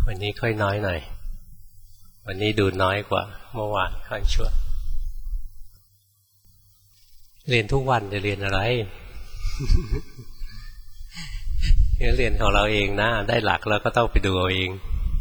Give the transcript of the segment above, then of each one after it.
วันนี้ค่อยน้อยหน่อยวันนี้ดูน้อยกว่าเมื่อวานค่อยชั่วเรียนทุกวันจะเรียนอะไร เรียนของเราเองนะได้หลักแล้วก็ต้องไปดูเอาเอง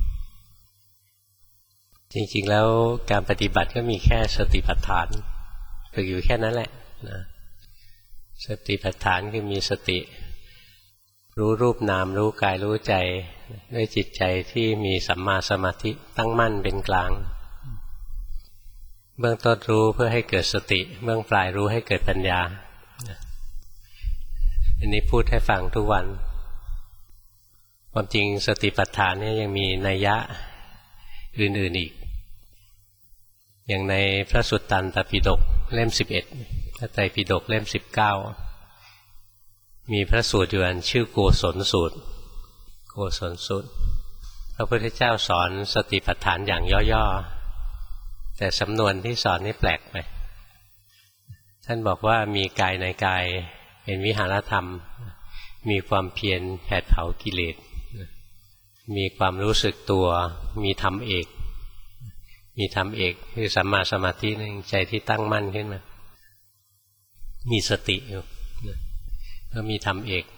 จริงๆแล้วการปฏิบัติก็มีแค่สติปัฏฐานฝึกอยู่แค่นั้นแหละนะสติปัฏฐานคือมีสติรู้รูปนามรู้กายรู้ใจด้วยจิตใจที่มีสัมมาสมาธิตั้งมั่นเป็นกลางเบื้องต้นรู้เพื่อให้เกิดสติเบื้องปลายรู้ให้เกิดปัญญาอันนี้พูดให้ฟังทุกวันความจริงสติปัฏฐานเนี่ยยังมีนัยยะอื่นๆอีกอย่างในพระสุตตันตปิฎกเล่ม11พระไตรปิฎกเล่ม19มีพระสูตรอยู่อันชื่อโกศลสูตรโกศลสูตรพระพุทธเจ้าสอนสติปัฏฐานอย่างย่อๆแต่สำนวนที่สอนนี่แปลกไปท่านบอกว่ามีกายในกายเป็นวิหารธรรมมีความเพียรแผดเผากิเลสมีความรู้สึกตัวมีธรรมเอกมีธรรมเอกคือสัมมาสมาธิในใจที่ตั้งมั่นขึ้นมามีสติอยู่ก็มีธรรมเอก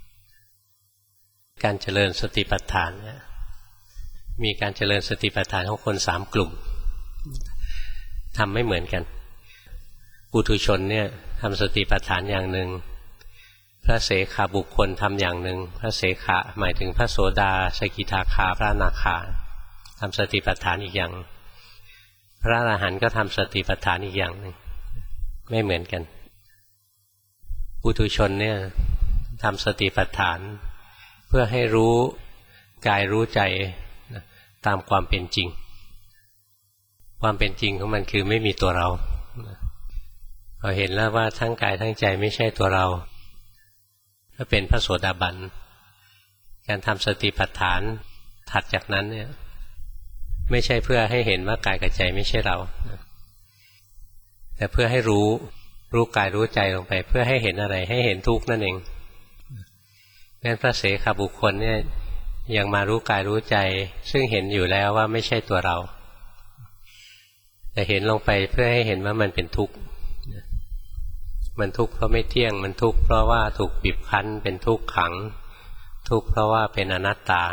การเจริญสติปัฏฐานเนี่ยมีการเจริญสติปัฏฐานของคน3กลุ่มทำไม่เหมือนกันปุถุชนเนี่ยทำสติปัฏฐานอย่างหนึ่งพระเสขบุคคลทำอย่างหนึ่งพระเสขะหมายถึงพระโสดาสกิทาคาพระอนาคาทำสติปัฏฐานอีกอย่างพระอรหันต์ก็ทำสติปัฏฐานอีกอย่างหนึ่งไม่เหมือนกันปุถุชนเนี่ยทำสติปัฏฐานเพื่อให้รู้กายรู้ใจตามความเป็นจริงความเป็นจริงของมันคือไม่มีตัวเราพอเห็นแล้วว่าทั้งกายทั้งใจไม่ใช่ตัวเราก็เป็นพระโสดาบันการทำสติปัฏฐานถัดจากนั้นเนี่ยไม่ใช่เพื่อให้เห็นว่ากายกับใจไม่ใช่เราแต่เพื่อให้รู้กายรู้ใจลงไปเพื่อให้เห็นอะไรให้เห็นทุกข์นั่นเองงั้นพระเสขบุคคลเนี่ยยังมารู้กายรู้ใจซึ่งเห็นอยู่แล้วว่าไม่ใช่ตัวเราแต่เห็นลงไปเพื่อให้เห็นว่ามันเป็นทุกข์มันทุกข์เพราะไม่เที่ยงมันทุกข์เพราะว่าถูกบีบคั้นเป็นทุกข์ขังทุกข์เพราะว่าเป็นอนัตตา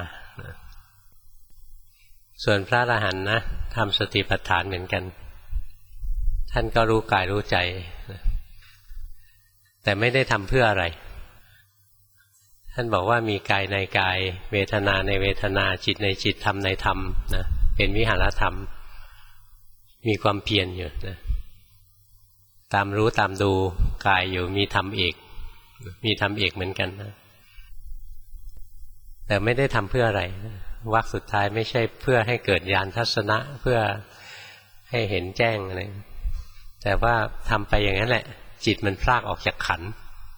ส่วนพระอรหันต์นะทำสติปัฏฐานเหมือนกันท่านก็รู้กายรู้ใจแต่ไม่ได้ทำเพื่ออะไรท่านบอกว่ามีกายในกายเวทนาในเวทนาจิตในจิตธรรมในธรรมนะเป็นวิหารธรรมมีความเพียรอยู่นะตามรู้ตามดูกายอยู่มีธรรมเอกเหมือนกันนะแต่ไม่ได้ทำเพื่ออะไรวรรคสุดท้ายไม่ใช่เพื่อให้เกิดญาณทัศนะเพื่อให้เห็นแจ้งอะไรแต่ว่าทำไปอย่างนั้นแหละจิตมันพรากออกจากขันธ์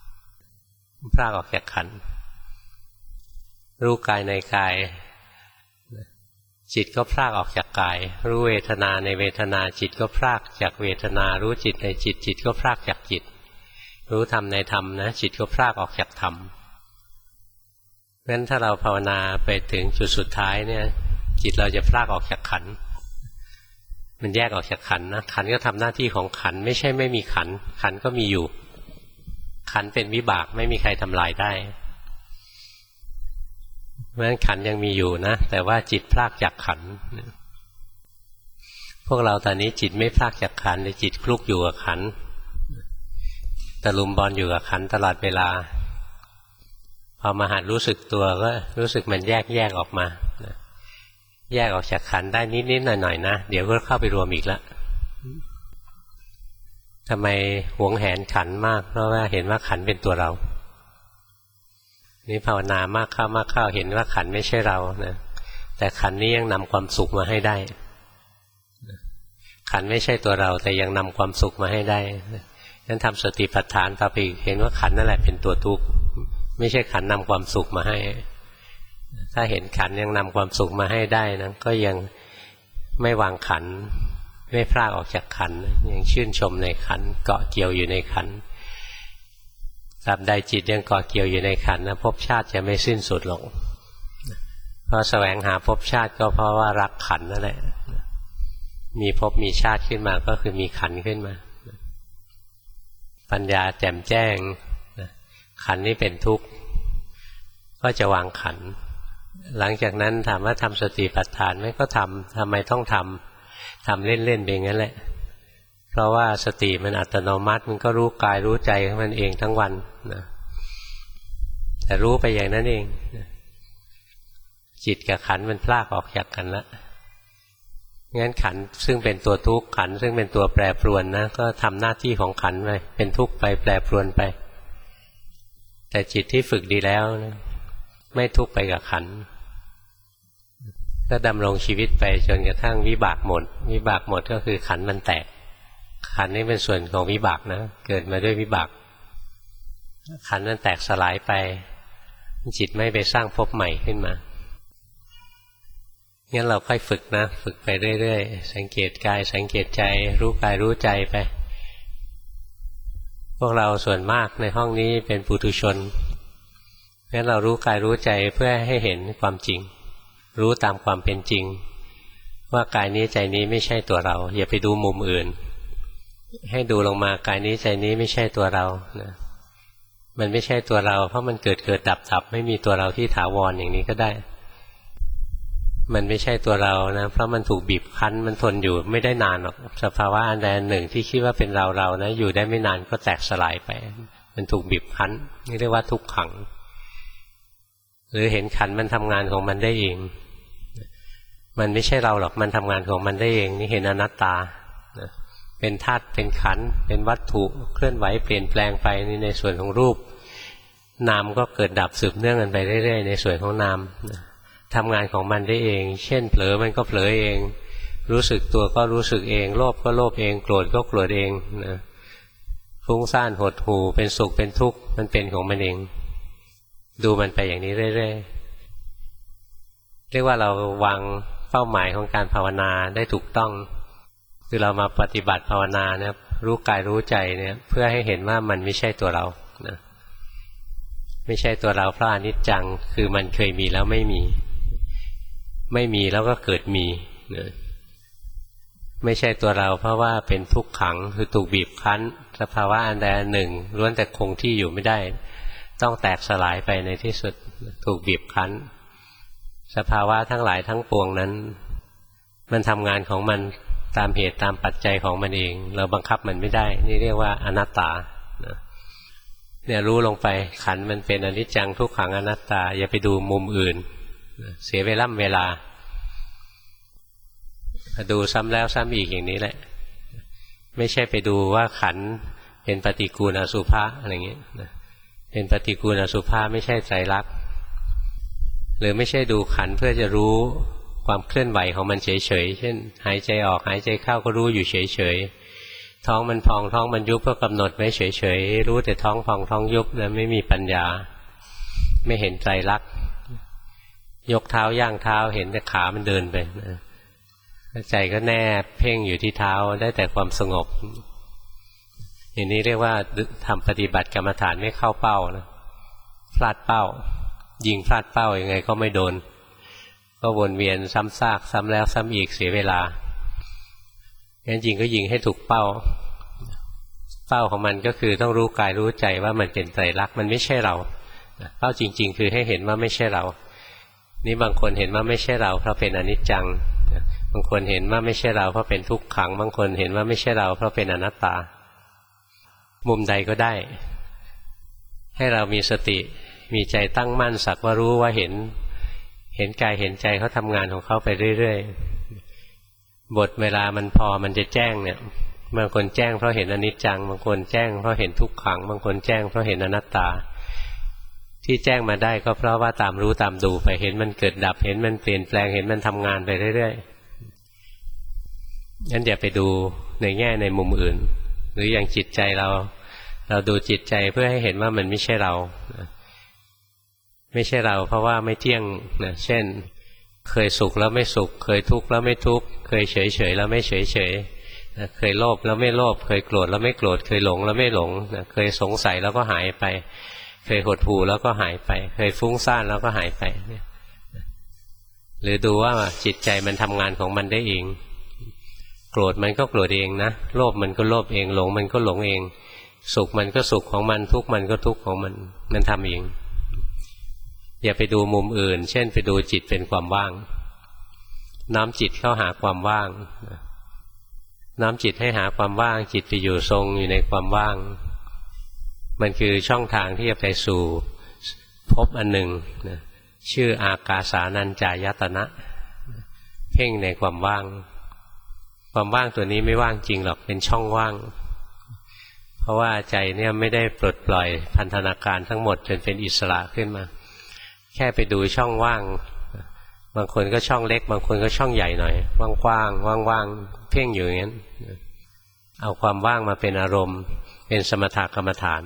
รู้กายในกายจิตก็พรากออกจากกายรู้เวทนาในเวทนาจิตก็พรากจากเวทนารู้จิตในจิตจิตก็พรากจากจิตรู้ธรรมในธรรมนะจิตก็พรากออกจากธรรมงั้นถ้าเราภาวนาไปถึงจุดสุดท้ายเนี่ยจิตเราจะพรากออกจากขันธ์มันแยกออกจากขันธ์นะขันธ์ก็ทำหน้าที่ของขันธ์ไม่ใช่ไม่มีขันธ์ขันธ์ก็มีอยู่ขันธ์เป็นวิบากไม่มีใครทำลายได้เพราะฉะนั้นขันธ์ยังมีอยู่นะแต่ว่าจิตพรากจากขันธ์พวกเราตอนนี้จิตไม่พรากจากขันธ์แต่จิตคลุกอยู่กับขันธ์ตะลุมบอลอยู่กับขันธ์ตลอดเวลาพอมาหัดรู้สึกตัวก็รู้สึกมันแยกออกมาแยกออกจากขันธ์ได้นิดๆหน่อยๆนะเดี๋ยวก็เข้าไปรวมอีกแล้วทำไมหวงแหนขันธ์มากเพราะว่าเห็นว่าขันธ์เป็นตัวเรานี่ภาวนามากเข้าเห็นว่าขันธ์ไม่ใช่เรานะแต่ขันธ์นี้ยังนำความสุขมาให้ได้ขันธ์ไม่ใช่ตัวเราแต่ยังนำความสุขมาให้ได้งั้นทำสติปัฏฐานต่อไปเห็นว่าขันธ์นั่นแหละเป็นตัวทุกข์ไม่ใช่ขันธ์นำความสุขมาให้ถ้าเห็นขันธ์ยังนำความสุขมาให้ได้นะก็ยังไม่วางขันธ์ไม่พรากออกจากขันธ์ยังชื่นชมในขันธ์เกาะเกี่ยวอยู่ในขันธ์ตราบใดจิตยังเกาะเกี่ยวอยู่ในขันธ์นะภพชาติจะไม่สิ้นสุดหรอกเพราะแสวงหาภพชาติก็เพราะว่ารักขันธ์นั่นแหละมีภพมีชาติขึ้นมาก็คือมีขันธ์ขึ้นมาปัญญาแจ่มแจ้งขันธ์นี้เป็นทุกข์ก็จะวางขันธ์หลังจากนั้นถามว่าทำสติปัฏฐานไหมก็ทำไมต้องทำเล่นๆไปงั้นแหละเพราะว่าสติมันอัตโนมัติมันก็รู้กายรู้ใจของมันเองทั้งวันนะแต่รู้ไปอย่างนั้นเองจิตกับขันธ์มันพลากออกจากกันแล้วงั้นขันธ์ซึ่งเป็นตัวทุกข์ขันธ์ซึ่งเป็นตัวแปรปรวนนะก็ทำหน้าที่ของขันธ์ไปเป็นทุกข์ไปแปรปรวนไปแต่จิตที่ฝึกดีแล้วนะไม่ทุกข์ไปกับขันธ์ก็ดำรงชีวิตไปจนกระทั่งวิบากหมดวิบากหมดก็คือขันธ์มันแตกขันธ์นี้เป็นส่วนของวิบากนะเกิดมาด้วยวิบากขันธ์มันแตกสลายไปจิตไม่ไปสร้างภพใหม่ขึ้นมางั้นเราค่อยฝึกนะฝึกไปเรื่อยๆสังเกตกายสังเกตใจรู้กายรู้ใจไปพวกเราส่วนมากในห้องนี้เป็นปุถุชนงั้นเรารู้กายรู้ใจเพื่อให้เห็นความจริงรู้ตามความเป็นจริงว่ากายนี้ใจนี้ไม่ใช่ตัวเราอย่าไปดูมุมอื่นให้ดูลงมากายนี้ใจนี้ไม่ใช่ตัวเรานะมันไม่ใช่ตัวเราเพราะมันเกิดดับไม่มีตัวเราที่ถาวรอย่างนี้ก็ได้มันไม่ใช่ตัวเรานะเพราะมันถูกบีบคั้นมันทนอยู่ไม่ได้นานหรอกสภาวะอันใดอันหนึ่งที่คิดว่าเป็นเรานะอยู่ได้ไม่นานก็แตกสลายไปมันถูกบีบคั้นนี่เรียกว่าทุกขังหรือเห็นขันธ์มันทำงานของมันได้เองมันไม่ใช่เราหรอกมันทำงานของมันได้เองนี่เห็นอนัตตาเป็นธาตุเป็นขันธ์เป็นวัตถุเคลื่อนไหวเปลี่ยนแปลงไปนี่ในส่วนของรูปนามก็เกิดดับสืบเนื่องกันไปเรื่อยๆในส่วนของนามทำงานของมันได้เองเช่นเผลอมันก็เผลอเองรู้สึกตัวก็รู้สึกเองโลภก็โลภเองโกรธก็โกรธเองนะฟุ้งซ่านหดหู่เป็นสุขเป็นทุกข์มันเป็นของมันเองดูมันไปอย่างนี้เรื่อยๆเรียกว่าเราวางเป้าหมายของการภาวนาได้ถูกต้องคือเรามาปฏิบัติภาวนาเนี่ยรู้กายรู้ใจเนี่ยเพื่อให้เห็นว่ามันไม่ใช่ตัวเรานะไม่ใช่ตัวเราเพราะอนิจจังคือมันเคยมีแล้วไม่มีแล้วก็เกิดมีนะไม่ใช่ตัวเราเพราะว่าเป็นทุกขังคือถูกบีบคั้นสภาวะอันใดอันหนึ่งล้วนแต่คงที่อยู่ไม่ได้ต้องแตกสลายไปในที่สุดถูกบีบคั้นสภาวะทั้งหลายทั้งปวงนั้นมันทำงานของมันตามเหตุตามปัจจัยของมันเองเราบังคับมันไม่ได้นี่เรียกว่าอนัตตาเนี่ยรู้ลงไปขันธ์มันเป็นอนิจจังทุกขังอนัตตาอย่าไปดูมุมอื่นเสียเวลาดูซ้ำแล้วซ้ำอีกอย่างนี้แหละไม่ใช่ไปดูว่าขันธ์เป็นปฏิกูลอสุภะอะไรอย่างเงี้ยเป็นปฏิกูลอสุภะไม่ใช่ไตรลักษณ์หรือไม่ใช่ดูขันธ์เพื่อจะรู้ความเคลื่อนไหวของมันเฉยๆเช่นหายใจออกหายใจเข้าก็รู้อยู่เฉยๆท้องมันพองท้องมันยุบก็กำหนดไว้เฉยๆรู้แต่ท้องพองท้องยุบนะไม่มีปัญญาไม่เห็นไตรลักษณ์ยกเท้าย่างเท้าเห็นแต่ขามันเดินไปนะใจก็แนบเพ่งอยู่ที่เท้าได้แต่ความสงบอย่างนี้เรียกว่าทำปฏิบัติกรรมฐานไม่เข้าเป้านะพลาดเป้ายิงพลาดเป้ายังไงก็ไม่โดนก็วนเวียนซ้ำซากซ้ำแล้วซ้ำอีกเสียเวลางั้นยิงก็ยิงให้ถูกเป้าของมันก็คือต้องรู้กายรู้ใจว่ามันเป็นไตรลักษณ์มันไม่ใช่เราเป้าจริงๆคือให้เห็นว่าไม่ใช่เรานี่บางคนเห็นว่าไม่ใช่เราเพราะเป็นอนิจจังบางคนเห็นว่าไม่ใช่เราเพราะเป็นทุกขังบางคนเห็นว่าไม่ใช่เราเพราะเป็นอนัตตามุมใดก็ได้ให้เรามีสติมีใจตั้งมั่นสักว่ารู้ว่าเห็นกายเห็นใจเขาทำงานของเขาไปเรื่อยๆบทเวลามันพอมันจะแจ้งเนี่ยบางคนแจ้งเพราะเห็นอนิจจังบางคนแจ้งเพราะเห็นทุกขังบางคนแจ้งเพราะเห็นอนัตตาที่แจ้งมาได้ก็เพราะว่าตามรู้ตามดูไปเห็นมันเกิดดับเห็นมันเปลี่ยนแปลงเห็นมันทำงานไปเรื่อยๆงั้นอย่าไปดูในแง่ในมุมอื่นหรืออย่างจิตใจเราดูจิตใจเพื่อให้เห็นว่ามันไม่ใช่เราไม่ใช่เราเพราะว่าไม่เที่ยงนะเช่นเคยสุขแล้วไม่สุขเคยทุกข์แล้วไม่ทุกข์เคยเฉยเฉยแล้วไม่เฉยเฉยเคยโลภแล้วไม่โลภเคยโกรธแล้วไม่โกรธเคยหลงแล้วไม่หลงเคยสงสัยแล้วก็หายไป เคยหดหู่แล้วก็หายไปเคยฟุ้งซ่านแล้วก็หายไปหรือดูว่าจิตใจมันทำงานของมันได้เองโกรธมันก็โกรธเองนะโลภมันก็โลภเองหลงมันก็หลงเองสุขมันก็สุขของมันทุกข์มันก็ทุกข์ของมันทำเองอย่าไปดูมุมอื่นเช่นไปดูจิตเป็นความว่างน้อมจิตเข้าหาความว่างน้อมจิตให้หาความว่างจิตไปอยู่ทรงอยู่ในความว่างมันคือช่องทางที่จะไปสู่พบอันหนึ่งชื่ออากาสานัญจายตนะเพ่งในความว่างความว่างตัวนี้ไม่ว่างจริงหรอกเป็นช่องว่างเพราะว่าใจเนี่ยไม่ได้ปลดปล่อยพันธนาการทั้งหมดจนเป็นอิสระขึ้นมาแค่ไปดูช่องว่างบางคนก็ช่องเล็กบางคนก็ช่องใหญ่หน่อยกว้างๆว่างๆเพ่งอยู่อย่างนั้นเอาความว่างมาเป็นอารมณ์เป็นสมถกรรมฐาน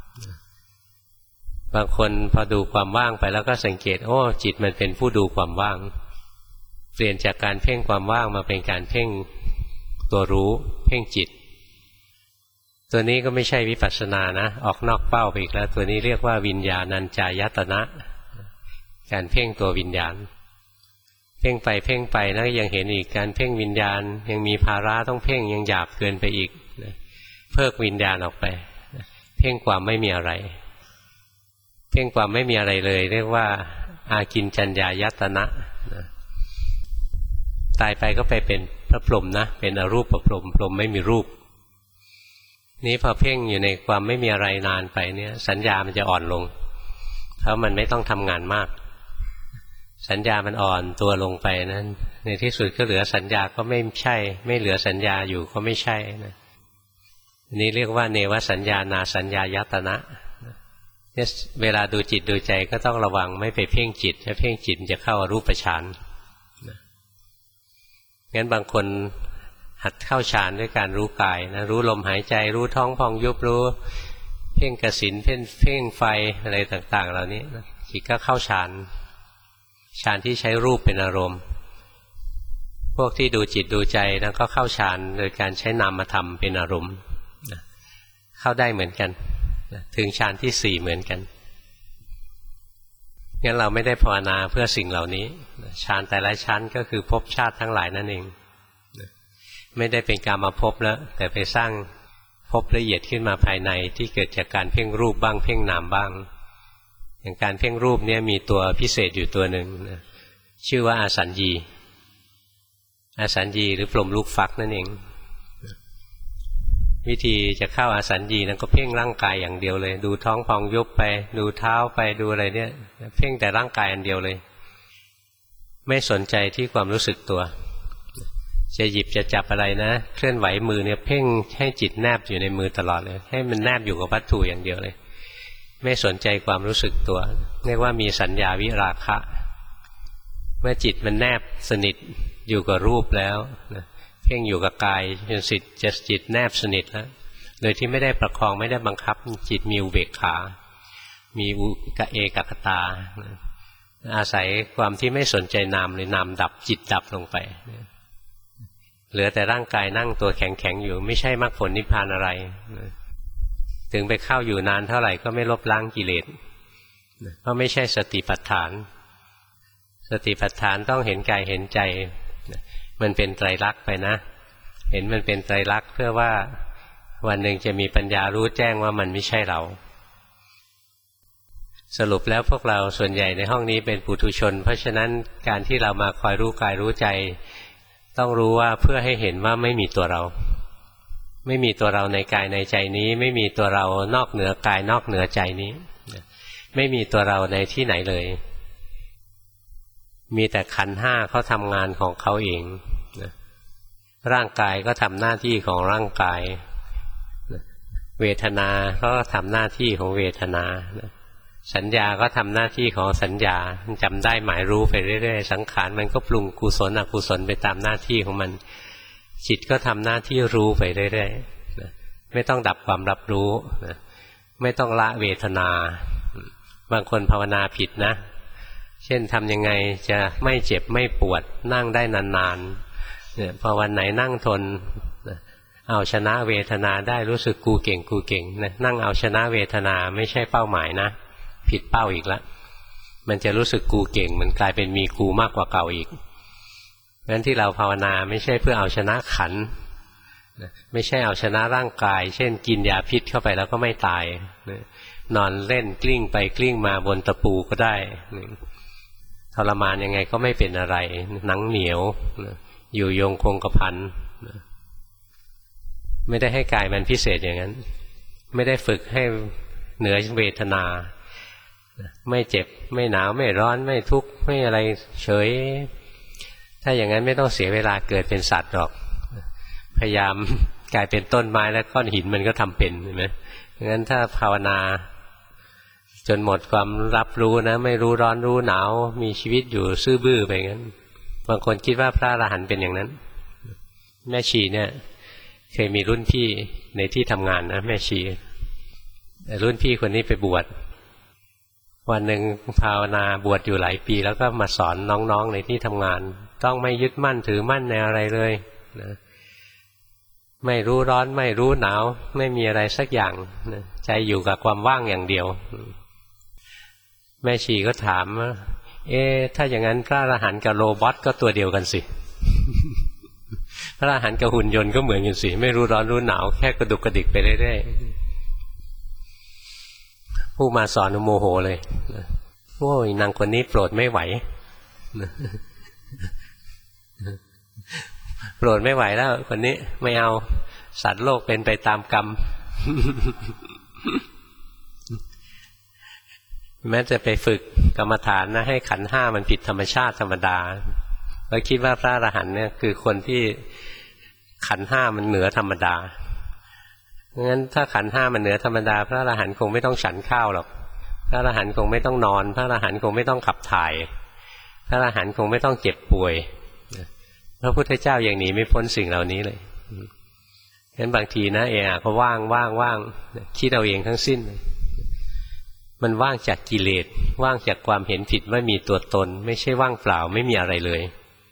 บางคนพอดูความว่างไปแล้วก็สังเกตโอ้จิตมันเป็นผู้ดูความว่างเปลี่ยนจากการเพ่งความว่างมาเป็นการเพ่งตัวรู้เพ่งจิตตัวนี้ก็ไม่ใช่วิปัสสนานะออกนอกเป้าไปอีกแล้วตัวนี้เรียกว่าวิญญาณัญจายตนะการเพ่งตัววิญญาณเพ่งไปเพ่งไปแล้วยังเห็นอีกการเพ่งวิญญาณยังมีภาระต้องเพ่งยังหยาบเกินไปอีกเพิกวิญญาณออกไปเพ่งความไม่มีอะไรเพ่งความไม่มีอะไรเลยเรียกว่าอากินจัญญายตนะตายไปก็ไปเป็นพระพรหมนะเป็นอรูปพรหมพรหมไม่มีรูปนี้พอเพ่งอยู่ในความไม่มีอะไรนานไปเนี่ยสัญญามันจะอ่อนลงเพราะมันไม่ต้องทำงานมากสัญญามันอ่อนตัวลงไปนั้นในที่สุดก็เหลือสัญญาก็ไม่ใช่ไม่เหลือสัญญาอยู่ก็ไม่ใช่นะนี้เรียกว่าเนวสัญญานาสัญญายตนะเนี่ยเวลาดูจิตดูใจก็ต้องระวังไม่ไปเพ่งจิตถ้าเพ่งจิตจะเข้าอรูปฌานงั้นบางคนหัดเข้าฌานด้วยการรู้กายนะรู้ลมหายใจรู้ท้องพองยุบรู้เพ่งกสิณเพ่งไฟอะไรต่างๆเหล่านี้จิตก็เข้าฌานที่ใช้รูปเป็นอารมณ์พวกที่ดูจิตดูใจนะก็เข้าฌานโดยการใช้นามธรรมเป็นอารมณ์เข้าได้เหมือนกันถึงฌานที่สี่เหมือนกันงั้นเราไม่ได้ภาวนาเพื่อสิ่งเหล่านี้ฌานแต่ละชั้นก็คือภพชาติทั้งหลายนั่นเองไม่ได้เป็นกามภพแล้วแต่ไปสร้างภพละเอียดขึ้นมาภายในที่เกิดจากการเพ่งรูปบ้างเพ่งนามบ้างอย่างการเพ่งรูปเนี่ยมีตัวพิเศษอยู่ตัวหนึ่งชื่อว่าอาสัญญีหรือพรหมลูกฟักนั่นเองวิธีจะเข้าอาสัญญีนั้นก็เพ่งร่างกายอย่างเดียวเลยดูท้องพองยุบไปดูเท้าไปดูอะไรเนี่ยเพ่งแต่ร่างกายอันเดียวเลยไม่สนใจที่ความรู้สึกตัวจะหยิบจะจับอะไรนะเคลื่อนไหวมือเนี่ยเพ่งให้จิตแนบอยู่ในมือตลอดเลยให้มันแนบอยู่กับวัตถุอย่างเดียวเลยไม่สนใจความรู้สึกตัวเรียกว่ามีสัญญาวิราคะเมื่อจิตมันแนบสนิทอยู่กับรูปแล้วเพ่งอยู่กับกายจนจิตแนบสนิทแล้วโดยที่ไม่ได้ประคองไม่ได้บังคับจิตมีอุเบกขามีเอกคตาอาศัยความที่ไม่สนใจนามเลยนามดับจิตดับลงไปเหลือแต่ร่างกายนั่งตัวแข็งๆอยู่ไม่ใช่มรรคผลนิพพานอะไรถึงไปเข้าอยู่นานเท่าไหร่ก็ไม่ลบล้างกิเลสเพราะไม่ใช่สติปัฏฐานสติปัฏฐานต้องเห็นกายเห็นใจมันเป็นไตรลักษณ์ไปนะเห็นมันเป็นไตรลักษณ์เพื่อว่าวันหนึ่งจะมีปัญญารู้แจ้งว่ามันไม่ใช่เราสรุปแล้วพวกเราส่วนใหญ่ในห้องนี้เป็นปุถุชนเพราะฉะนั้นการที่เรามาคอยรู้กายรู้ใจต้องรู้ว่าเพื่อให้เห็นว่าไม่มีตัวเราไม่มีตัวเราในกายในใจนี้ไม่มีตัวเรานอกเหนือกายนอกเหนือใจนี้ไม่มีตัวเราในที่ไหนเลยมีแต่ขันธ์ห้าเขาทำงานของเขาเองร่างกายก็ทำหน้าที่ของร่างกายเวทนาก็ทำหน้าที่ของเวทนาสัญญาก็ทำหน้าที่ของสัญญาจำได้หมายรู้ไปเรื่อยๆสังขารมันก็ปรุงกุศลอกุศลไปตามหน้าที่ของมันจิตก็ทำหน้าที่รู้ไปเรื่อยๆไม่ต้องดับความรับรู้ไม่ต้องละเวทนาบางคนภาวนาผิดนะเช่นทำยังไงจะไม่เจ็บไม่ปวดนั่งได้นานๆเนี่ยพอวันไหนนั่งทนเอาชนะเวทนาได้รู้สึกกูเก่งนะนั่งเอาชนะเวทนาไม่ใช่เป้าหมายนะผิดเป้าอีกแล้วมันจะรู้สึกกูเก่งมันกลายเป็นมีกูมากกว่าเก่าอีกงั้นที่เราภาวนาไม่ใช่เพื่อเอาชนะขันธ์ไม่ใช่เอาชนะร่างกายเช่นกินยาพิษเข้าไปแล้วก็ไม่ตายนอนเล่นกลิ้งไปกลิ้งมาบนตะปูก็ได้ทรมานยังไงก็ไม่เป็นอะไรหนังเหนียวอยู่ยงคงกระพันไม่ได้ให้กายมันพิเศษอย่างนั้นไม่ได้ฝึกให้เหนือเวทนาไม่เจ็บไม่หนาวไม่ร้อนไม่ทุกข์ไม่อะไรเฉยถ้าอย่างนั้นไม่ต้องเสียเวลาเกิดเป็นสัตว์หรอกพยายามกลายเป็นต้นไม้และก้อนหินมันก็ทำเป็นเห็นไหมงั้นถ้าภาวนาจนหมดความรับรู้นะไม่รู้ร้อนรู้หนาวมีชีวิตอยู่ซื่อบื้อไปงั้นบางคนคิดว่าพระอรหันต์เป็นอย่างนั้นแม่ชีเนี่ยเคยมีรุ่นพี่ในที่ทำงานนะแม่ชีแต่รุ่นพี่คนนี้ไปบวชวันหนึ่งภาวนาบวชอยู่หลายปีแล้วก็มาสอนน้องๆในที่ทำงานต้องไม่ยึดมั่นถือมั่นในอะไรเลยนะไม่รู้ร้อนไม่รู้หนาวไม่มีอะไรสักอย่างนะใจอยู่กับความว่างอย่างเดียวแม่ชีก็ถามว่าถ้าอย่างนั้นพระอรหันต์กับโรบอทก็ตัวเดียวกันสิ พระอรหันต์กับหุ่นยนต์ก็เหมือนกันสิไม่รู้ร้อนรู้หนาวแค่กระดุกกระดิกไปเรื่อยๆผู้มาสอนโมโหเลยโอ้ยนางคนนี้โปรดไม่ไหวโปรดไม่ไหวแล้วคนนี้ไม่เอาสัตว์โลกเป็นไปตามกรรม แม้จะไปฝึกกรรมฐานนะให้ขันธ์ห้ามันผิดธรรมชาติธรรมดาแล้วคิดว่าพระอรหันต์เนี่ยคือคนที่ขันธ์ห้ามันเหนือธรรมดางั้นถ้าขันธ์ห้ามันเหนือธรรมดาพระอรหันต์คงไม่ต้องฉันข้าวหรอกพระอรหันต์คงไม่ต้องนอนพระอรหันต์คงไม่ต้องขับถ่ายพระอรหันต์คงไม่ต้องเจ็บป่วยพระพุทธเจ้าอย่างหนีไม่พ้นสิ่งเหล่านี้เลยงั้นบางทีนะก็ว่างคิดเอาเองทั้งสิ้นมันว่างจากกิเลสว่างจากความเห็นผิดว่ามีตัวตนไม่ใช่ว่างเปล่าไม่มีอะไรเลย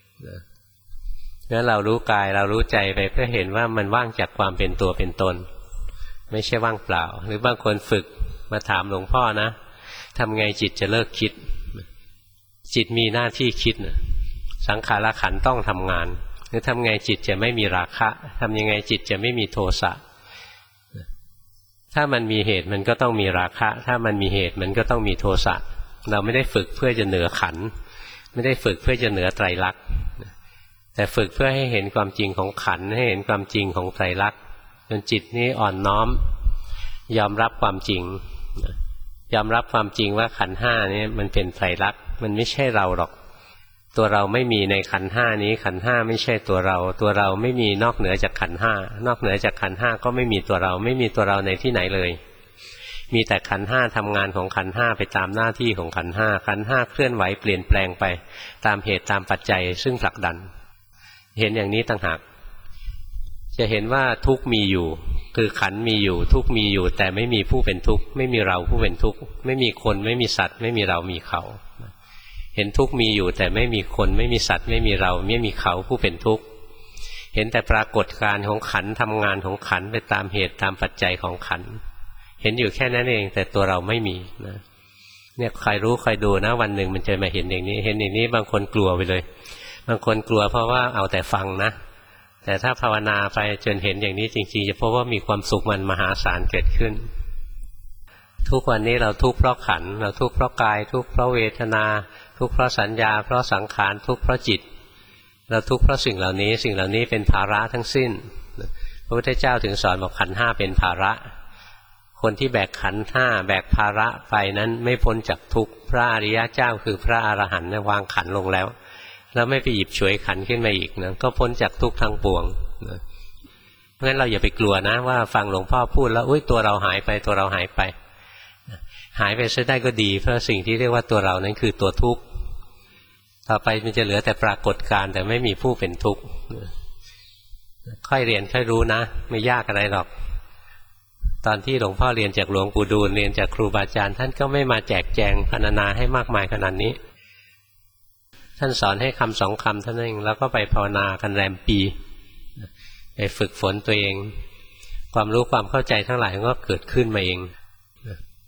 งั้นเรารู้กายเรารู้ใจไปเพื่อเห็นว่ามันว่างจากความเป็นตัวเป็นตนไม่ใช่ว่างเปล่าหรือบางคนฝึกมาถามหลวงพ่อนะทำไงจิตจะเลิกคิดจิตมีหน้าที่คิดสังขารขันธ์ต้องทำงานหรือทำไงจิตจะไม่มีราคะทำยังไงจิตจะไม่มีโทสะถ้ามันมีเหตุมันก็ต้องมีราคะถ้ามันมีเหตุมันก็ต้องมีโทสะเราไม่ได้ฝึกเพื่อจะเหนือขันธ์ไม่ได้ฝึกเพื่อจะเหนือไตรลักษณ์แต่ฝึกเพื่อให้เห็นความจริงของขันธ์ให้เห็นความจริงของไตรลักษณ์จนจิตนี้อ่อนน้อมยอมรับความจริงยอมรับความจริงว่าขันธ์ห้านี้มันเป็นไตรลักษณ์มันไม่ใช่เราหรอกตัวเราไม่มีในขันธ์ห้านี้ขันธ์ห้าไม่ใช่ตัวเราตัวเราไม่มีนอกเหนือจากขันธ์ห้านอกเหนือจากขันธ์ห้าก็ไม่มีตัวเราไม่มีตัวเราในที่ไหนเลยมีแต่ขันธ์ห้าทำงานของขันธ์ห้าไปตามหน้าที่ของขันธ์ห้าขันธ์ห้าเคลื่อนไหวเปลี่ยนแปลงไปตามเหตุตามปัจจัยซึ่งผลักดันเห็นอย่างนี้ต่างหากจะเห็นว่าทุกข์มีอยู่คือขันธ์มีอยู่ทุกข์มีอยู่แต่ไม่มีผู้เป็นทุกข์ไม่มีเราผู้เป็นทุกข์ไม่มีคนไม่มีสัตว์ไม่มีเรามีเขาเห็นทุกข์มีอยู่แต่ไม่มีคนไม่มีสัตว์ไม่มีเราไม่มีเขาผู้เป็นทุกข์เห็นแต่ปรากฏการณ์ของขันธ์ทำงานของขันธ์ไปตามเหตุตามปัจจัยของขันธ์เห็นอยู่แค่นั้นเองแต่ตัวเราไม่มีนะเนี่ยใครรู้ใครดูนะวันหนึ่งมันจะมาเห็นอย่างนี้เห็นอย่างนี้บางคนกลัวไปเลยบางคนกลัวเพราะว่าเอาแต่ฟังนะแต่ถ้าภาวนาไปจนเห็นอย่างนี้จริงๆจะพบว่ามีความสุขมันมหาศาลเกิดขึ้นทุกวันนี้เราทุกข์เพราะขันธ์เราทุกข์เพราะกายทุกข์เพราะเวทนาทุกข์เพราะสัญญาเพราะสังขารทุกข์เพราะจิตเราทุกข์เพราะสิ่งเหล่านี้สิ่งเหล่านี้เป็นภาระทั้งสิ้นพระพุทธเจ้าถึงสอนบอกขันธ์ห้าเป็นภาระคนที่แบกขันธ์ห้าแบกภาระไปนั้นไม่พ้นจากทุกข์พระอริยเจ้าคือพระอรหันต์วางขันธ์ลงแล้วไม่ไปหยิบฉวยขันธ์ขึ้นมาอีกนะก็พ้นจากทุกข์ทั้งปวงนะเพราะฉะนั้นเราอย่าไปกลัวนะว่าฟังหลวงพ่อพูดแล้วอุ๊ยตัวเราหายไปตัวเราหายไปหายไปซะได้ก็ดีเพราะสิ่งที่เรียกว่าตัวเรานั้นคือตัวทุกข์ต่อไปมันจะเหลือแต่ปรากฏการณ์แต่ไม่มีผู้เป็นทุกข์ค่อยเรียนค่อยรู้นะไม่ยากอะไรหรอกตอนที่หลวงพ่อเรียนจากหลวงปู่ดูลเรียนจากครูบาอาจารย์ท่านก็ไม่มาแจกแจงพรรณนาให้มากมายขนาดนี้ท่านสอนให้คำสองคำท่านเองแล้วก็ไปภาวนากันแรมปีไปฝึกฝนตัวเองความรู้ความเข้าใจทั้งหลายก็เกิดขึ้นมาเอง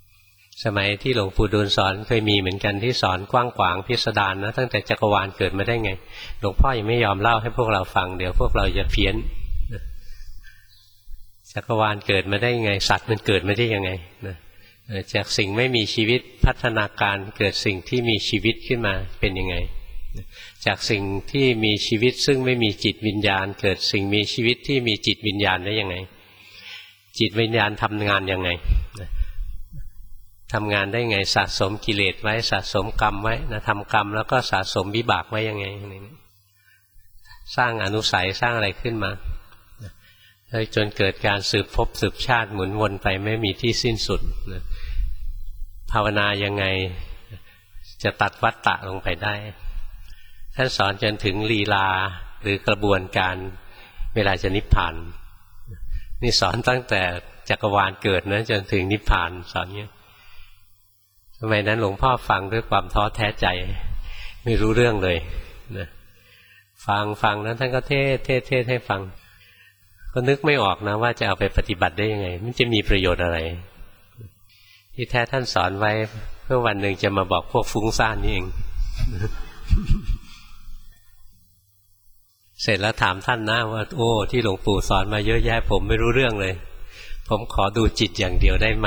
สมัยที่หลวงปู่ดูลสอนเคยมีเหมือนกันที่สอนกว้างขวางพิสดารนะตั้งแต่จักรวาลเกิดมาได้ไงหลวงพ่อยังไม่ยอมเล่าให้พวกเราฟังเดี๋ยวพวกเราจะเพี้ยนจักรวาลเกิดมาได้ยังไงสัตว์มันเกิดมาได้ยังไงนะจากสิ่งไม่มีชีวิตพัฒนาการเกิดสิ่งที่มีชีวิตขึ้นมาเป็นยังไงจากสิ่งที่มีชีวิตซึ่งไม่มีจิตวิญญาณเกิดสิ่งมีชีวิตที่มีจิตวิญญาณได้ยังไงจิตวิญญาณทำงานยังไงทำงานได้ไงสะสมกิเลสไว้สะสมกรรมไว้นะทำกรรมแล้วก็สะสมวิบากไว้ยังไงสร้างอนุสัยสร้างอะไรขึ้นมาจนเกิดการสืบภพสืบชาติหมุนวนไปไม่มีที่สิ้นสุดภาวนายังไงจะตัดวัฏฏะลงไปได้ท่านสอนจนถึงลีลาหรือกระบวนการเวลาจะนิพพานนี่สอนตั้งแต่จักรวาลเกิดนะจนถึงนิพพานสอนเงี้ยสมัยนั้นหลวงพ่อฟังด้วยความท้อแท้ใจไม่รู้เรื่องเลยนะฟังนั้นท่านก็เทศให้ฟังก็นึกไม่ออกนะว่าจะเอาไปปฏิบัติได้ยังไงมันจะมีประโยชน์อะไรที่แท้ท่านสอนไว้เพื่อวันหนึ่งจะมาบอกพวกฟุ้งซ่านนี่เอง เสร็จแล้วถามท่านนะว่าโอ้ที่หลวงปู่สอนมาเยอะแยะผมไม่รู้เรื่องเลยผมขอดูจิตอย่างเดียวได้ไหม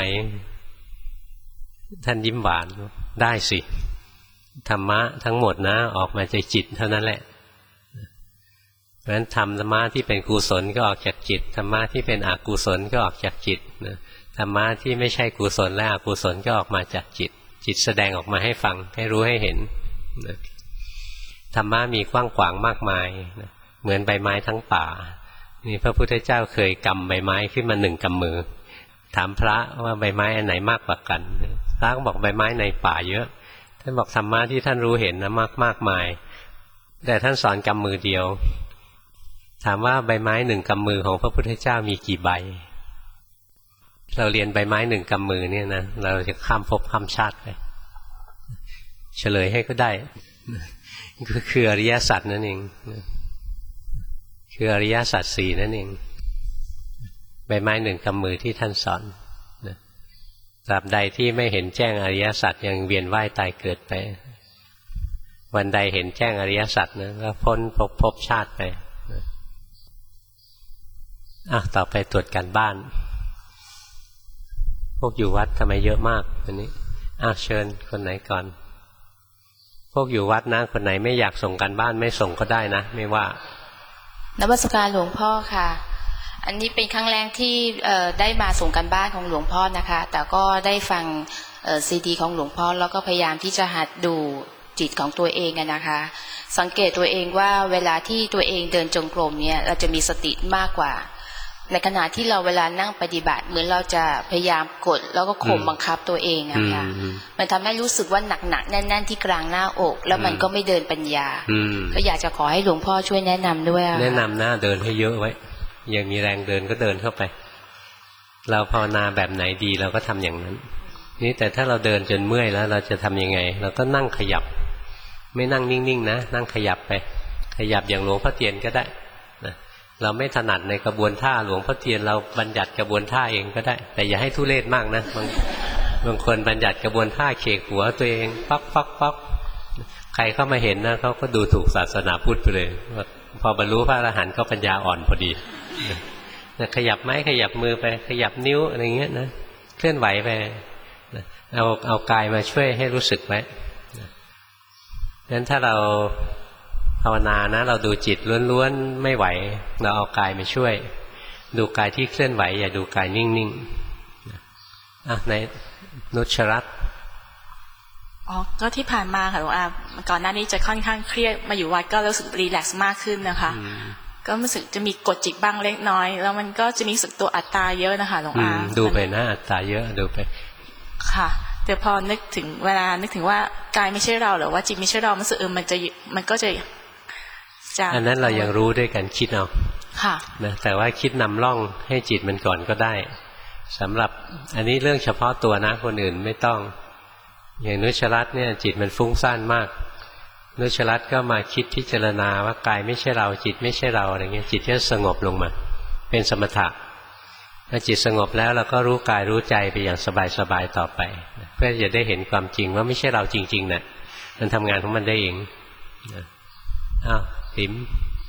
ท่านยิ้มหวานได้สิธรรมะทั้งหมดนะออกมาจากจิตเท่านั้นแหละเพราะฉะนั้นธรรมะที่เป็นกุศลก็ออกจากจิตธรรมะที่เป็นอกุศลก็ออกจากจิตธรรมะที่ไม่ใช่กุศลและอกุศลก็ออกมาจากจิตจิตแสดงออกมาให้ฟังให้รู้ให้เห็นธรรมะมีกว้างขวางมากมายเหมือนใบไม้ทั้งป่านี่พระพุทธเจ้าเคยกำใบไม้ขึ้นมา1 กำมือถามพระว่าใบไม้อันไหนมากกว่ากันพระก็บอกใบไม้ในป่าเยอะท่านบอกธรรมะที่ท่านรู้เห็นนะมากมายแต่ท่านสอนกำมือเดียวถามว่าใบไม้1 กำมือของพระพุทธเจ้ามีกี่ใบเราเรียนใบไม้1 กำมือเนี่ยนะเราจะข้ามภพข้ามชาติไปเฉลยให้ก็ได้คืออริยสัจนั่นเองคืออริยสัจ4นั่นเองใบไม้1 กำมือที่ท่านสอนตราบใดที่ไม่เห็นแจ้งอริยสัจยังเวียนว่ายตายเกิดไปวันใดเห็นแจ้งอริยสัจนะก็พ้นภพชาติไปต่อไปตรวจการบ้านพวกอยู่วัดทำไมเยอะมากวันนี้เชิญคนไหนก่อนพวกอยู่วัดนะคนไหนไม่อยากส่งการบ้านไม่ส่งก็ได้นะไม่ว่านมัสการหลวงพ่อค่ะอันนี้เป็นครั้งแรกที่ได้มาส่งการบ้านของหลวงพ่อนะคะแต่ก็ได้ฟังซีดีของหลวงพ่อแล้วก็พยายามที่จะหัดดูจิตของตัวเองนะคะสังเกตตัวเองว่าเวลาที่ตัวเองเดินจงกรมเนี่ยเราจะมีสติมากกว่าในขณะที่เราเวลานั่งปฏิบัติเหมือนเราจะพยายามกดแล้วก็ข่มบังคับตัวเองนะคะมันทำให้รู้สึกว่าหนักๆแน่นๆที่กลางหน้าอกแล้วมันก็ไม่เดินปัญญาก็อยากจะขอให้หลวงพ่อช่วยแนะนำด้วยแนะนำนะเดินให้เยอะไว้ยังมีแรงเดินก็เดินเข้าไปเราภาวนาแบบไหนดีเราก็ทำอย่างนั้นนี่แต่ถ้าเราเดินจนเมื่อยแล้วเราจะทำยังไงเราก็นั่งขยับไม่นั่งนิ่งๆนะนั่งขยับไปขยับอย่างหลวงพ่อเทียนก็ได้นะเราไม่ถนัดในกระบวนท่าหลวงพ่อเทียนเราบัญญัติกระบวนท่าเองก็ได้แต่อย่าให้ทุเรศมากนะบางคนบัญญัติกระบวนท่าเขกหัวตัวเองป๊อกใครเข้ามาเห็นนะเขาก็ดูถูกศาสนาพุทธไปเลยพอบรรลุพระอรหันต์ก็ปัญญาอ่อนพอดีขยับไม้ขยับมือไปขยับนิ้วอะไรเงี้ยนะเคลื่อนไหวไปเอากายมาช่วยให้รู้สึกไว้งั้นถ้าเราภาวนานะเราดูจิตล้วนๆไม่ไหวเราเอากายมาช่วยดูกายที่เคลื่อนไหวอย่าดูกายนิ่งๆในนุชรัตน์ก็ที่ผ่านมาค่ะหลวงอาก่อนหน้านี้จะค่อนข้างเครียดมาอยู่วัดก็รู้สึกรีแลกซ์มากขึ้นนะคะก็รู้สึกจะมีกดจิตบ้างเล็กน้อยแล้วมันก็จะมีสึกตัวอัตตาเยอะนะคะหลวงอาดูไปนะอัตตาเยอะดูไปค่ะแต่พอนึกถึงเวลานึกถึงว่ากายไม่ใช่เราหรือว่าจิตไม่ใช่เรามันสึกมันก็จะอันนั้นเรายังรู้ด้วยกันคิดเอาค่ะนะแต่ว่าคิดนำล่องให้จิตมันก่อนก็ได้สำหรับอันนี้เรื่องเฉพาะตัวนะคนอื่นไม่ต้องอย่างนุชรัตน์เนี่ยจิตมันฟุ้งซ่านมากนุชรัตน์ก็มาคิดพิจารณาว่ากายไม่ใช่เราจิตไม่ใช่เราอะไรเงี้ยจิตก็สงบลงมาเป็นสมถะพอจิตสงบแล้วเราก็รู้กายรู้ใจไปอย่างสบายๆต่อไปเพื่อจะได้เห็นความจริงว่าไม่ใช่เราจริงๆน่ะมันทำงานของมันได้เองอ้าวติ๋ม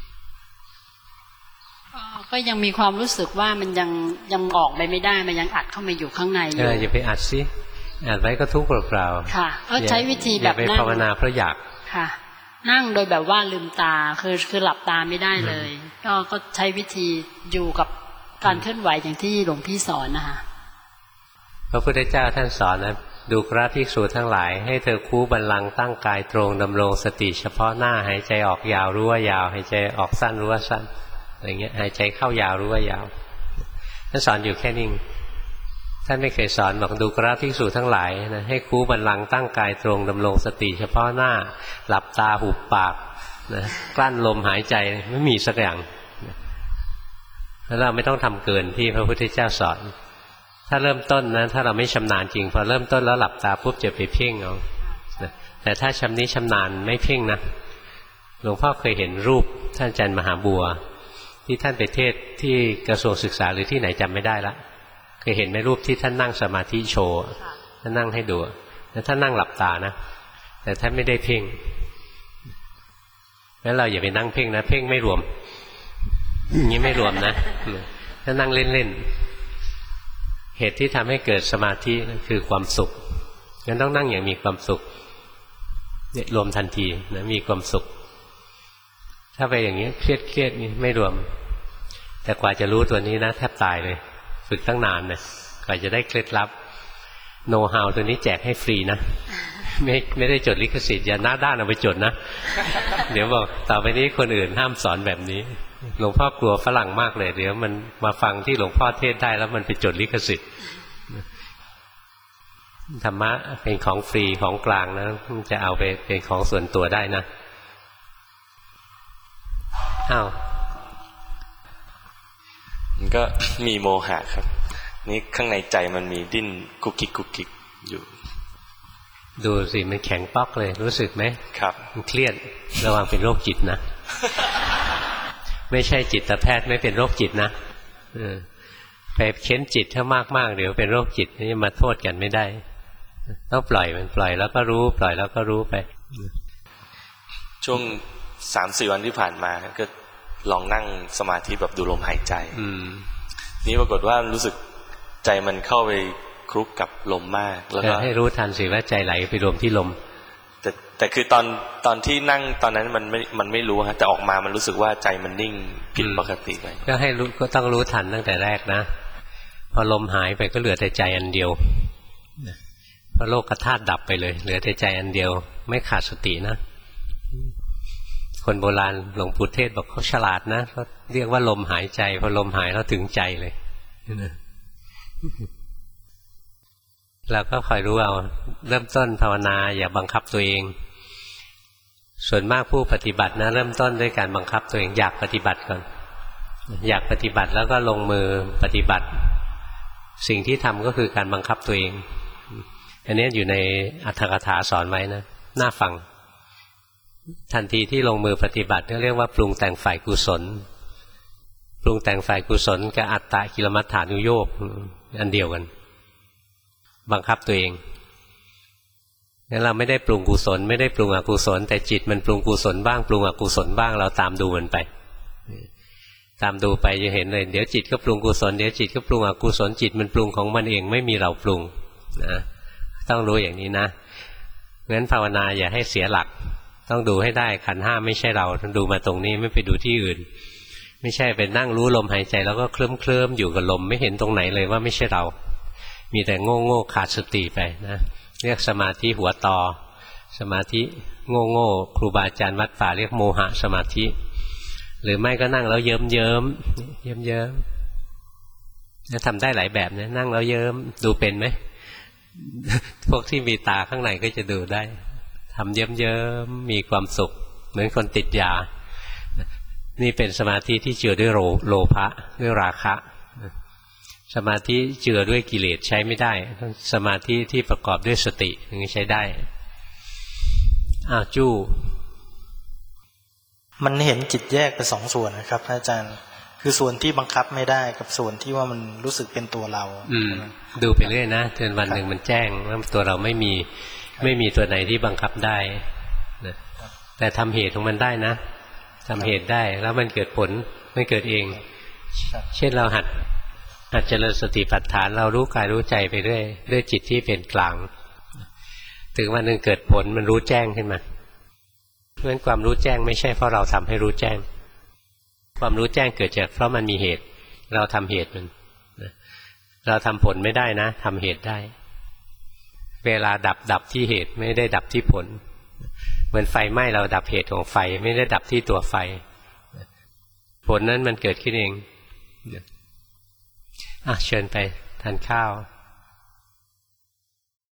ก็ยังมีความรู้สึกว่ามันยังออกไปไม่ได้มันยังอัดเข้ามาอยู่ข้างในอยู่อย่าไปอัดสิอัดไว้ก็ทุกข์เปล่าๆค่ะก็ใช้วิธีแบบนั่งอย่าไปภาวนาเพราะอยากค่ะนั่งโดยแบบว่าลืมตาคือหลับตาไม่ได้เลยก็ใช้วิธีอยู่กับการเคลื่อนไหวอย่างที่หลวงพี่สอนนะคะพระพุทธเจ้าท่านสอนนะดูกราภิกษุทั้งหลายให้เธอคู่บัลลังก์ตั้งกายตรงดำรงสติเฉพาะหน้าหายใจออกยาวรู้ว่ายาวหายใจออกสั้นรู้ว่าสั้นอะไรเงี้ยหายใจเข้ายาวรู้ว่ายาวท่านสอนอยู่แค่นี้ท่านไม่เคยสอนบอกดูกราภิกษุทั้งหลายนะให้คู่บัลลังก์ตั้งกายตรงดำรงสติเฉพาะหน้าหลับตาหุบปากนะกลั้นลมหายใจไม่มีสักอย่างแล้วเราไม่ต้องทำเกินที่พระพุทธเจ้าสอนถ้าเริ่มต้นนะถ้าเราไม่ชำนาญจริงพอเริ่มต้นแล้วหลับตาปุ๊บจะไปเพ่งเอาแต่ถ้าชำนิชำนาญไม่เพ่งนะหลวงพ่อเคยเห็นรูปท่านอาจารย์มหาบัวที่ท่านไปเทศที่กระทรวงศึกษาหรือที่ไหนจำไม่ได้ละเคยเห็นไหมรูปที่ท่านนั่งสมาธิโชว์ท่านนั่งให้ดูแล้วท่านนั่งหลับตานะแต่ท่านไม่ได้เพ่งแล้วเราอย่าไปนั่งเพ่งนะเพ่งไม่รวมอย่างนี้ไม่รวมนะถ้านั่งเล่นๆเหตุที่ทำให้เกิดสมาธิคือความสุขงั้นต้องนั่งอย่างมีความสุขเนี่ยรวมทันทีนะมีความสุขถ้าไปอย่างนี้เครียดนี่ไม่รวมแต่กว่าจะรู้ตัวนี้นะแทบตายเลยฝึกตั้งนานเลยกว่าจะได้เคล็ดลับโน้ตฮาวตัวนี้แจกให้ฟรีนะไม่ได้จดลิขสิทธิ์อย่าหน้าด้านเอาไปจดนะเดี๋ยวบอกต่อไปนี้คนอื่นห้ามสอนแบบนี้หลวงพ่อกลัวฝรั่งมากเลยเดี๋ยวมันมาฟังที่หลวงพ่อเทศได้แล้วมันไปจดลิขสิทธิ์ธรรมะเป็นของฟรีของกลางนะจะเอาไปเป็นของส่วนตัวได้นะอ้าวมันก็มีโมหะครับนี่ข้างในใจมันมีดิ้นกุกกิกอยู่ดูสิมันแข็งป๊อกเลยรู้สึกไหมครับมันเครียดระวังเป็นโรคจิตนะไม่ใช่จิตแพทย์ไม่เป็นโรคจิตนะไปเค้นจิตถ้ามากๆเดี๋ยวเป็นโรคจิตนี่มาโทษกันไม่ได้ต้องปล่อยมันปล่อยแล้วก็รู้ปล่อยแล้วก็รู้ไปช่วง 3-4 วันที่ผ่านมาก็ลองนั่งสมาธิแบบดูลมหายใจนี่ปรากฏว่ารู้สึกใจมันเข้าไปคลุกกับลมมากแล้วก็ให้รู้ทันสิว่าใจไหลไปรวมที่ลมแต่คือตอนที่นั่งตอนนั้นมันไม่รู้ฮะแต่ออกมามันรู้สึกว่าใจมันนิ่งผิดปกติไปก็ให้รู้ก็ต้องรู้ทันตั้งแต่แรกนะพอลมหายไปก็เหลือแต่ใจอันเดียวพอโลกธาตุดับไปเลยเหลือแต่ใจอันเดียวไม่ขาดสตินะคนโบราณหลวงปู่เทศบอกเขาฉลาดนะเขาเรียกว่าลมหายใจพอลมหายแล้วถึงใจเลยเราก็คอยรู้เอาเริ่มต้นภาวนาอย่าบังคับตัวเองส่วนมากผู้ปฏิบัตินะเริ่มต้นด้วยการบังคับตัวเองอยากปฏิบัติก่อนอยากปฏิบัติแล้วก็ลงมือปฏิบัติสิ่งที่ทำก็คือการบังคับตัวเองอันนี้อยู่ในอรรถกถาสอนไว้นะน่าฟังทันทีที่ลงมือปฏิบัติเรียกว่าปรุงแต่งฝ่ายกุศลปรุงแต่งฝ่ายกุศลกับอัตตกิลมัฏฐานุโยคอันเดียวกันบังคับตัวเองงั้นเราไม่ได้ปรุงกุศลไม่ได้ปรุงอกุศลแต่จิตมันปรุงกุศลบ้างปรุงอกุศลบ้างเราตามดูมันไปตามดูไปจะเห็นเลยเดี๋ยวจิตก็ปรุงกุศลเดี๋ยวจิตก็ปรุงอกุศลจิตมันปรุงของมันเองไม่มีเราปรุงนะต้องรู้อย่างนี้นะงั้นภาวนาอย่าให้เสียหลักต้องดูให้ได้ขันธ์ห้าไม่ใช่เราต้องดูมาตรงนี้ไม่ไปดูที่อื่นไม่ใช่ไปนั่งรู้ลมหายใจแล้วก็เคลิ้มอยู่กับลมไม่เห็นตรงไหนเลยว่าไม่ใช่เรามีแต่โง่ขาดสติไปนะเรียกสมาธิหัวตอสมาธิโง่ครูบาอาจารย์วัดป่าเรียกโมหะสมาธิหรือไม่ก็นั่งแล้วเยิ้มแล้วทำได้หลายแบบนะนั่งแล้วเยิ้มดูเป็นไหมพวกที่มีตาข้างในก็จะดูได้ทำเยิ้มมีความสุขเหมือนคนติดยานี่เป็นสมาธิที่เจือด้วยโลภะด้วยราคะสมาธิเจือด้วยกิเลสใช้ไม่ได้สมาธิที่ประกอบด้วยสติถึงจะใช้ได้จู้มันเห็นจิตแยกเป็นสองส่วนนะครับอาจารย์คือส่วนที่บังคับไม่ได้กับส่วนที่ว่ามันรู้สึกเป็นตัวเราดูไปเรื่อยนะจนวันหนึ่งมันแจ้งว่าตัวเราไม่มีตัวไหนที่บังคับได้นะแต่ทำเหตุของมันได้นะทำเหตุได้แล้วมันเกิดผลไม่เกิดเองเช่นเราหัดเจริญสติปัฏฐานเรารู้กายรู้ใจไปเรื่อยด้วยจิตที่เป็นกลางถึงวันหนึ่งเกิดผลมันรู้แจ้งขึ้นมาเพราะฉะนั้นความรู้แจ้งไม่ใช่เพราะเราทำให้รู้แจ้งความรู้แจ้งเกิดจากเพราะมันมีเหตุเราทำเหตุมันเราทำผลไม่ได้นะทำเหตุได้เวลาดับที่เหตุไม่ได้ดับที่ผลเหมือนไฟไหม้เราดับเหตุของไฟไม่ได้ดับที่ตัวไฟผลนั้นมันเกิดขึ้นเองเชิญไปทานข้าว